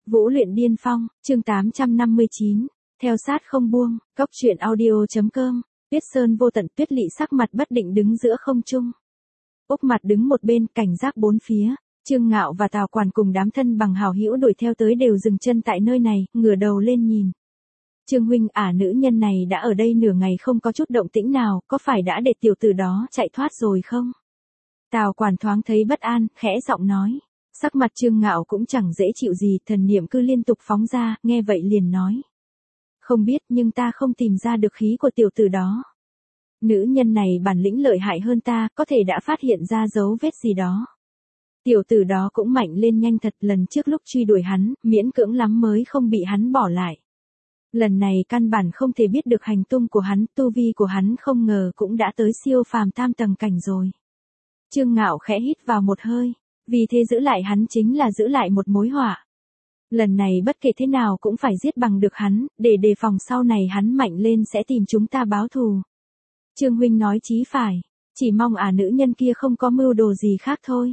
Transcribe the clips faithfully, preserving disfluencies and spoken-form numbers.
Vũ luyện điên phong, chương tám trăm năm mươi chín, theo sát không buông, góc truyện audio.com, Tuyết Sơn vô tận. Tuyết Lị sắc mặt bất định đứng giữa không trung. Úc Mặt đứng một bên, cảnh giác bốn phía. Trương Ngạo và Tào Quản cùng đám thân bằng hảo hữu đuổi theo tới đều dừng chân tại nơi này, ngửa đầu lên nhìn. Trương huynh, ả nữ nhân này đã ở đây nửa ngày không có chút động tĩnh nào, có phải đã để tiểu tử đó chạy thoát rồi không? Tào Quản thoáng thấy bất an, khẽ giọng nói. Sắc mặt Trương Ngạo cũng chẳng dễ chịu gì, thần niệm cứ liên tục phóng ra, nghe vậy liền nói. Không biết, nhưng ta không tìm ra được khí của tiểu tử đó. Nữ nhân này bản lĩnh lợi hại hơn ta, có thể đã phát hiện ra dấu vết gì đó. Tiểu tử đó cũng mạnh lên nhanh thật, lần trước lúc truy đuổi hắn, miễn cưỡng lắm mới không bị hắn bỏ lại. Lần này căn bản không thể biết được hành tung của hắn, tu vi của hắn không ngờ cũng đã tới siêu phàm tam tầng cảnh rồi. Trương Ngạo khẽ hít vào một hơi, vì thế giữ lại hắn chính là giữ lại một mối họa. Lần này bất kể thế nào cũng phải giết bằng được hắn, để đề phòng sau này hắn mạnh lên sẽ tìm chúng ta báo thù. Trương huynh nói chí phải, chỉ mong ả nữ nhân kia không có mưu đồ gì khác thôi.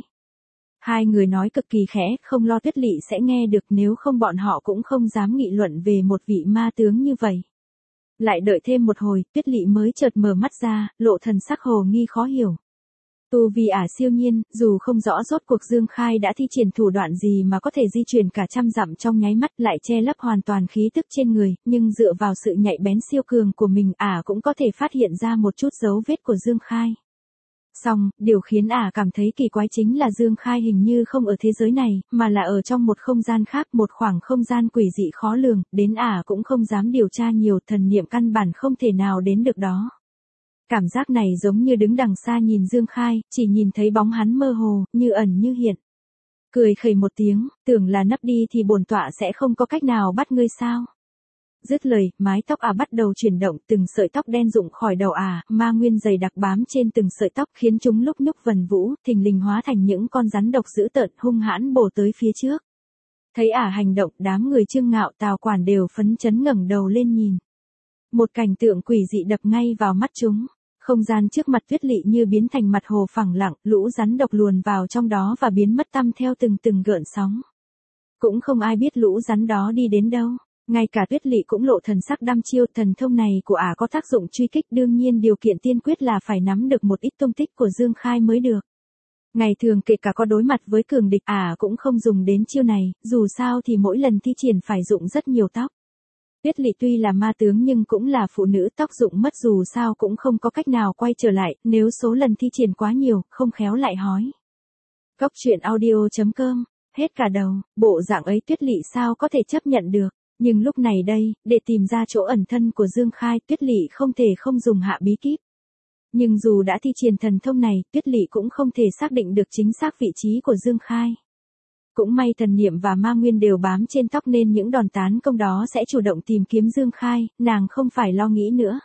Hai người nói cực kỳ khẽ, không lo Tuyết Lị sẽ nghe được, nếu không bọn họ cũng không dám nghị luận về một vị ma tướng như vậy. Lại đợi thêm một hồi, Tuyết Lị mới chợt mở mắt ra, lộ thần sắc hồ nghi khó hiểu. Tu vi ả siêu nhiên, dù không rõ rốt cuộc Dương Khai đã thi triển thủ đoạn gì mà có thể di chuyển cả trăm dặm trong nháy mắt, lại che lấp hoàn toàn khí tức trên người, nhưng dựa vào sự nhạy bén siêu cường của mình, ả cũng có thể phát hiện ra một chút dấu vết của Dương Khai. Song, điều khiến ả cảm thấy kỳ quái chính là Dương Khai hình như không ở thế giới này, mà là ở trong một không gian khác, một khoảng không gian quỷ dị khó lường, đến ả cũng không dám điều tra nhiều, thần niệm căn bản không thể nào đến được đó. Cảm giác này giống như đứng đằng xa nhìn Dương Khai, chỉ nhìn thấy bóng hắn mơ hồ, như ẩn như hiện. Cười khẩy một tiếng, tưởng là nấp đi thì bổn tọa sẽ không có cách nào bắt ngươi sao? Dứt lời, mái tóc ả bắt đầu chuyển động, từng sợi tóc đen rụng khỏi đầu ả, ma nguyên dày đặc bám trên từng sợi tóc khiến chúng lúc nhúc vần vũ, thình lình hóa thành những con rắn độc dữ tợn hung hãn bổ tới phía trước. Thấy ả hành động, đám người Trương Ngạo, Tào Quản đều phấn chấn ngẩng đầu lên nhìn. Một cảnh tượng quỷ dị đập ngay vào mắt chúng. Không gian trước mặt Tuyết Lị như biến thành mặt hồ phẳng lặng, lũ rắn độc luồn vào trong đó và biến mất tăm theo từng từng gợn sóng. Cũng không ai biết lũ rắn đó đi đến đâu. Ngay cả Tuyết Lị cũng lộ thần sắc đăm chiêu, thần thông này của ả có tác dụng truy kích, đương nhiên điều kiện tiên quyết là phải nắm được một ít tung tích của Dương Khai mới được. Ngày thường kể cả có đối mặt với cường địch, ả cũng không dùng đến chiêu này, dù sao thì mỗi lần thi triển phải dụng rất nhiều tóc. Tuyết Lị tuy là ma tướng nhưng cũng là phụ nữ, tóc dụng mất dù sao cũng không có cách nào quay trở lại, nếu số lần thi triển quá nhiều, không khéo lại hói. Góc truyện audio.com, hết cả đầu, bộ dạng ấy Tuyết Lị sao có thể chấp nhận được. Nhưng lúc này đây, để tìm ra chỗ ẩn thân của Dương Khai, Tuyết Lị không thể không dùng hạ bí kíp. Nhưng dù đã thi triển thần thông này, Tuyết Lị cũng không thể xác định được chính xác vị trí của Dương Khai. Cũng may thần niệm và ma nguyên đều bám trên tóc nên những đòn tán công đó sẽ chủ động tìm kiếm Dương Khai, nàng không phải lo nghĩ nữa.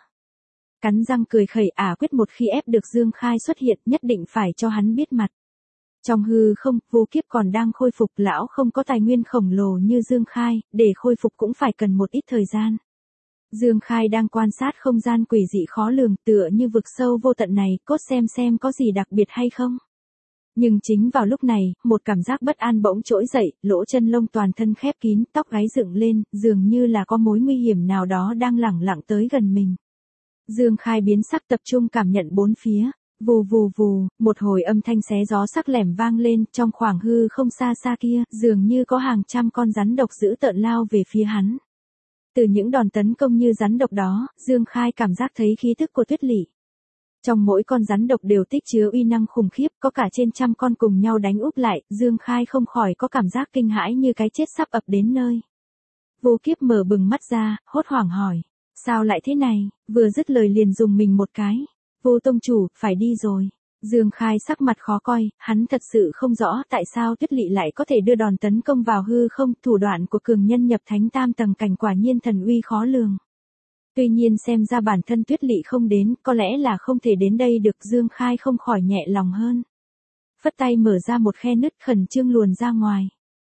Cắn răng cười khẩy, ả quyết một khi ép được Dương Khai xuất hiện nhất định phải cho hắn biết mặt. Trong hư không, vô kiếp còn đang khôi phục, lão không có tài nguyên khổng lồ như Dương Khai, để khôi phục cũng phải cần một ít thời gian. Dương Khai đang quan sát không gian quỷ dị khó lường, tựa như vực sâu vô tận này, cốt xem xem có gì đặc biệt hay không. Nhưng chính vào lúc này, một cảm giác bất an bỗng trỗi dậy, lỗ chân lông toàn thân khép kín, tóc gáy dựng lên, dường như là có mối nguy hiểm nào đó đang lẳng lặng tới gần mình. Dương Khai biến sắc, tập trung cảm nhận bốn phía. Vù vù vù, một hồi âm thanh xé gió sắc lẻm vang lên, trong khoảng hư không xa xa kia, dường như có hàng trăm con rắn độc dữ tợn lao về phía hắn. Từ những đòn tấn công như rắn độc đó, Dương Khai cảm giác thấy khí tức của Tuyết Lị. Trong mỗi con rắn độc đều tích chứa uy năng khủng khiếp, có cả trên trăm con cùng nhau đánh úp lại, Dương Khai không khỏi có cảm giác kinh hãi như cái chết sắp ập đến nơi. Vô Kiếp mở bừng mắt ra, hốt hoảng hỏi, sao lại thế này, vừa dứt lời liền dùng mình một cái. Vô tông chủ, phải đi rồi. Dương Khai sắc mặt khó coi, hắn thật sự không rõ tại sao Tuyết Lị lại có thể đưa đòn tấn công vào hư không, thủ đoạn của cường nhân nhập thánh tam tầng cảnh quả nhiên thần uy khó lường. Tuy nhiên xem ra bản thân Tuyết Lị không đến, có lẽ là không thể đến đây được, Dương Khai không khỏi nhẹ lòng hơn. Phất tay mở ra một khe nứt, khẩn trương luồn ra ngoài.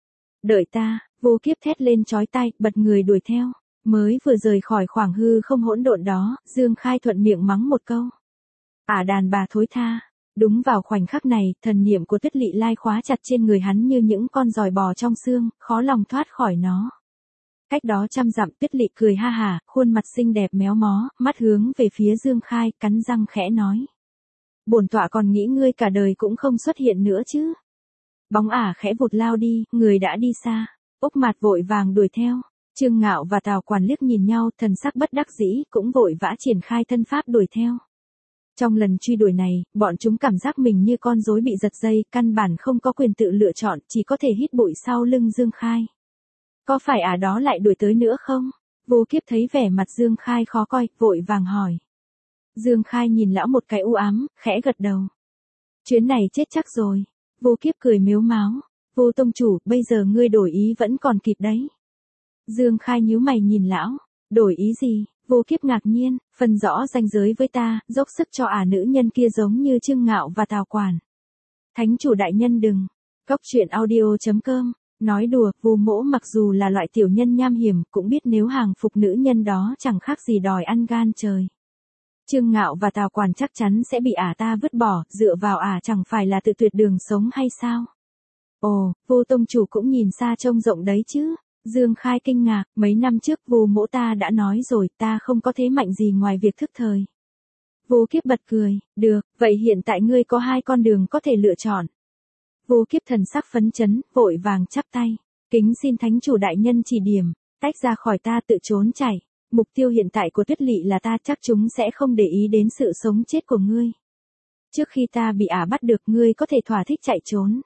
Đợi ta, Vô Kiếp thét lên chói tai, bật người đuổi theo. Mới vừa rời khỏi khoảng hư không hỗn độn đó, Dương Khai thuận miệng mắng một câu. Ả đàn bà thối tha, Đúng vào khoảnh khắc này, thần niệm của Tuyết Lị Lai khóa chặt trên người hắn như những con giòi bò trong xương, khó lòng thoát khỏi nó. Cách đó trăm dặm, Tuyết Lị cười ha hả, khuôn mặt xinh đẹp méo mó, mắt hướng về phía Dương Khai, cắn răng khẽ nói. Bổn tọa còn nghĩ ngươi cả đời cũng không xuất hiện nữa chứ. Bóng ả khẽ vụt lao đi, người đã đi xa. Úc Mạt vội vàng đuổi theo. Trương Ngạo và Tào Quản liếc nhìn nhau, thần sắc bất đắc dĩ, cũng vội vã triển khai thân pháp đuổi theo. Trong lần truy đuổi này, bọn chúng cảm giác mình như con rối bị giật dây, căn bản không có quyền tự lựa chọn, chỉ có thể hít bụi sau lưng Dương Khai. Có phải ả đó lại đuổi tới nữa không? Vô Kiếp thấy vẻ mặt Dương Khai khó coi, vội vàng hỏi. Dương Khai nhìn lão một cái u ám, khẽ gật đầu. Chuyến này chết chắc rồi. Vô Kiếp cười mếu máo. Vô tông chủ, bây giờ ngươi đổi ý vẫn còn kịp đấy. Dương Khai nhíu mày nhìn lão. Đổi ý gì? Vô Kiếp ngạc nhiên, phân rõ ranh giới với ta, dốc sức cho ả nữ nhân kia giống như Trương Ngạo và Tào Quản. Thánh chủ đại nhân đừng. Cốc truyện audio chấm com. Nói đùa, Vu Mỗ mặc dù là loại tiểu nhân nham hiểm, cũng biết nếu hàng phục nữ nhân đó chẳng khác gì đòi ăn gan trời. Trương Ngạo và Tào Quản chắc chắn sẽ bị ả ta vứt bỏ, dựa vào ả chẳng phải là tự tuyệt đường sống hay sao? Ồ, Vô tông chủ cũng nhìn xa trông rộng đấy chứ. Dương Khai kinh ngạc, mấy năm trước Vu Mỗ ta đã nói rồi, ta không có thế mạnh gì ngoài việc thức thời. Vô Kiếp bật cười, được, vậy hiện tại ngươi có hai con đường có thể lựa chọn. Vô Kiếp thần sắc phấn chấn, vội vàng chắp tay. Kính xin thánh chủ đại nhân chỉ điểm, tách ra khỏi ta tự trốn chạy. Mục tiêu hiện tại của Tuyết Lị là ta, chắc chúng sẽ không để ý đến sự sống chết của ngươi. Trước khi ta bị ả bắt được, ngươi có thể thỏa thích chạy trốn.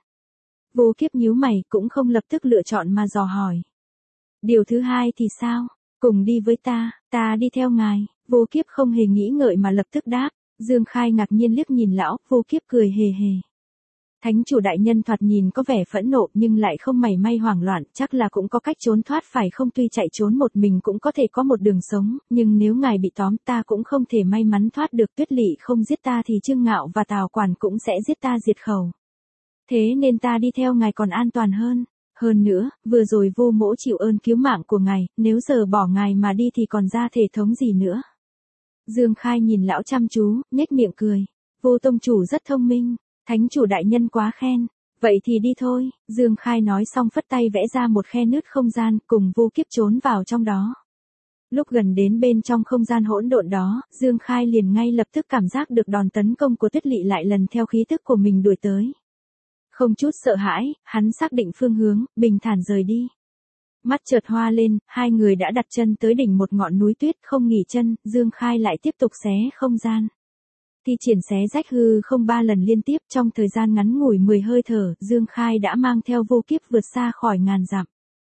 Vô Kiếp nhíu mày, cũng không lập tức lựa chọn mà dò hỏi. Điều thứ hai thì sao? Cùng đi với ta, ta đi theo ngài. Vô Kiếp không hề nghĩ ngợi mà lập tức đáp. Dương Khai ngạc nhiên liếc nhìn lão, Vô Kiếp cười hề hề. Thánh chủ đại nhân thoạt nhìn có vẻ phẫn nộ nhưng lại không mảy may hoảng loạn, chắc là cũng có cách trốn thoát phải không? Tuy chạy trốn một mình cũng có thể có một đường sống, nhưng nếu ngài bị tóm ta cũng không thể may mắn thoát được. Tuyết Lị không giết ta thì Trương Ngạo và Tào Quản cũng sẽ giết ta diệt khẩu. Thế nên ta đi theo ngài còn an toàn hơn. Hơn nữa, vừa rồi Vô Mỗ chịu ơn cứu mạng của ngài, nếu giờ bỏ ngài mà đi thì còn ra thể thống gì nữa. Dương Khai nhìn lão chăm chú, nhếch miệng cười. Vô tông chủ rất thông minh. Thánh chủ đại nhân quá khen. Vậy thì đi thôi. Dương Khai nói xong phất tay vẽ ra một khe nứt không gian, cùng Vô Kiếp trốn vào trong đó. Lúc gần đến bên trong không gian hỗn độn đó, Dương Khai liền ngay lập tức cảm giác được đòn tấn công của Tuyết Lị lại lần theo khí tức của mình đuổi tới. Không chút sợ hãi, hắn xác định phương hướng, bình thản rời đi. Mắt chợt hoa lên, hai người đã đặt chân tới đỉnh một ngọn núi tuyết, không nghỉ chân, Dương Khai lại tiếp tục xé không gian. Thi triển xé rách hư không ba lần liên tiếp, trong thời gian ngắn ngủi mười hơi thở, Dương Khai đã mang theo Vô Kiếp vượt xa khỏi ngàn dặm.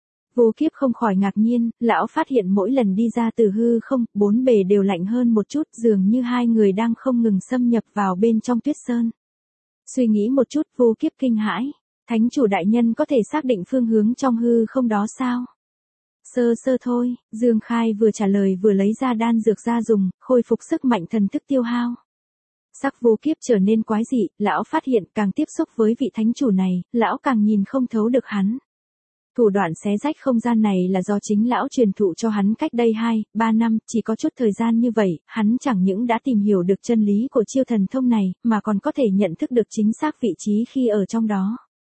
Vô Kiếp không khỏi ngạc nhiên, lão phát hiện mỗi lần đi ra từ hư không, bốn bề đều lạnh hơn một chút, dường như hai người đang không ngừng xâm nhập vào bên trong tuyết sơn. Suy nghĩ một chút, Vô Kiếp kinh hãi. Thánh chủ đại nhân có thể xác định phương hướng trong hư không đó sao? Sơ sơ thôi, Dương Khai vừa trả lời vừa lấy ra đan dược ra dùng, khôi phục sức mạnh thần thức tiêu hao. Sắc Vô Kiếp trở nên quái dị, lão phát hiện càng tiếp xúc với vị thánh chủ này, lão càng nhìn không thấu được hắn. Thủ đoạn xé rách không gian này là do chính lão truyền thụ cho hắn cách đây hai, ba năm, chỉ có chút thời gian như vậy, hắn chẳng những đã tìm hiểu được chân lý của chiêu thần thông này, mà còn có thể nhận thức được chính xác vị trí khi ở trong đó.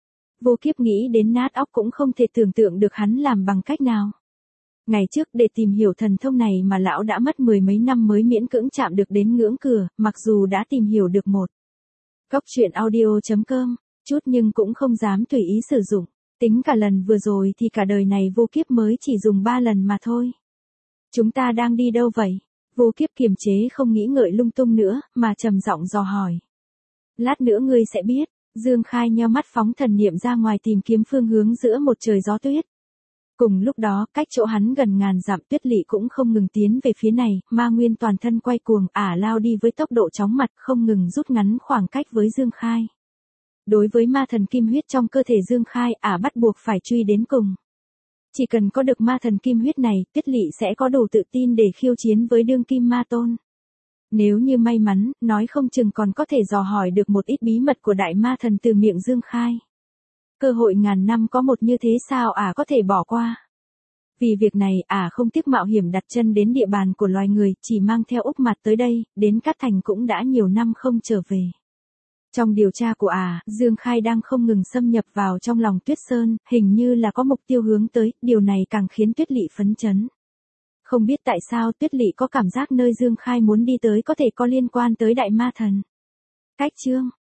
Vô Kiếp nghĩ đến nát óc cũng không thể tưởng tượng được hắn làm bằng cách nào. Ngày trước để tìm hiểu thần thông này mà lão đã mất mười mấy năm mới miễn cưỡng chạm được đến ngưỡng cửa, mặc dù đã tìm hiểu được một. Cốc truyện audio chấm com, chút nhưng cũng không dám tùy ý sử dụng. Tính cả lần vừa rồi thì cả đời này Vô Kiếp mới chỉ dùng ba lần mà thôi. Chúng ta đang đi đâu vậy? Vô Kiếp kiềm chế không nghĩ ngợi lung tung nữa, mà trầm giọng dò hỏi. Lát nữa ngươi sẽ biết. Dương Khai nheo mắt phóng thần niệm ra ngoài tìm kiếm phương hướng giữa một trời gió tuyết. Cùng lúc đó, cách chỗ hắn gần ngàn dặm, Tuyết Lị cũng không ngừng tiến về phía này, ma nguyên toàn thân quay cuồng, ả lao đi với tốc độ chóng mặt, không ngừng rút ngắn khoảng cách với Dương Khai. Đối với ma thần kim huyết trong cơ thể Dương Khai, ả bắt buộc phải truy đến cùng. Chỉ cần có được ma thần kim huyết này, Tuyết Lị sẽ có đủ tự tin để khiêu chiến với đương kim ma tôn. Nếu như may mắn, nói không chừng còn có thể dò hỏi được một ít bí mật của đại ma thần từ miệng Dương Khai. Cơ hội ngàn năm có một như thế sao ả có thể bỏ qua. Vì việc này ả không tiếc mạo hiểm đặt chân đến địa bàn của loài người, chỉ mang theo Úc Mạt tới đây, đến Cát Thành cũng đã nhiều năm không trở về. Trong điều tra của à, Dương Khai đang không ngừng xâm nhập vào trong lòng Tuyết Sơn, hình như là có mục tiêu hướng tới, điều này càng khiến Tuyết Lị phấn chấn. Không biết tại sao Tuyết Lị có cảm giác nơi Dương Khai muốn đi tới có thể có liên quan tới đại ma thần. Cách chương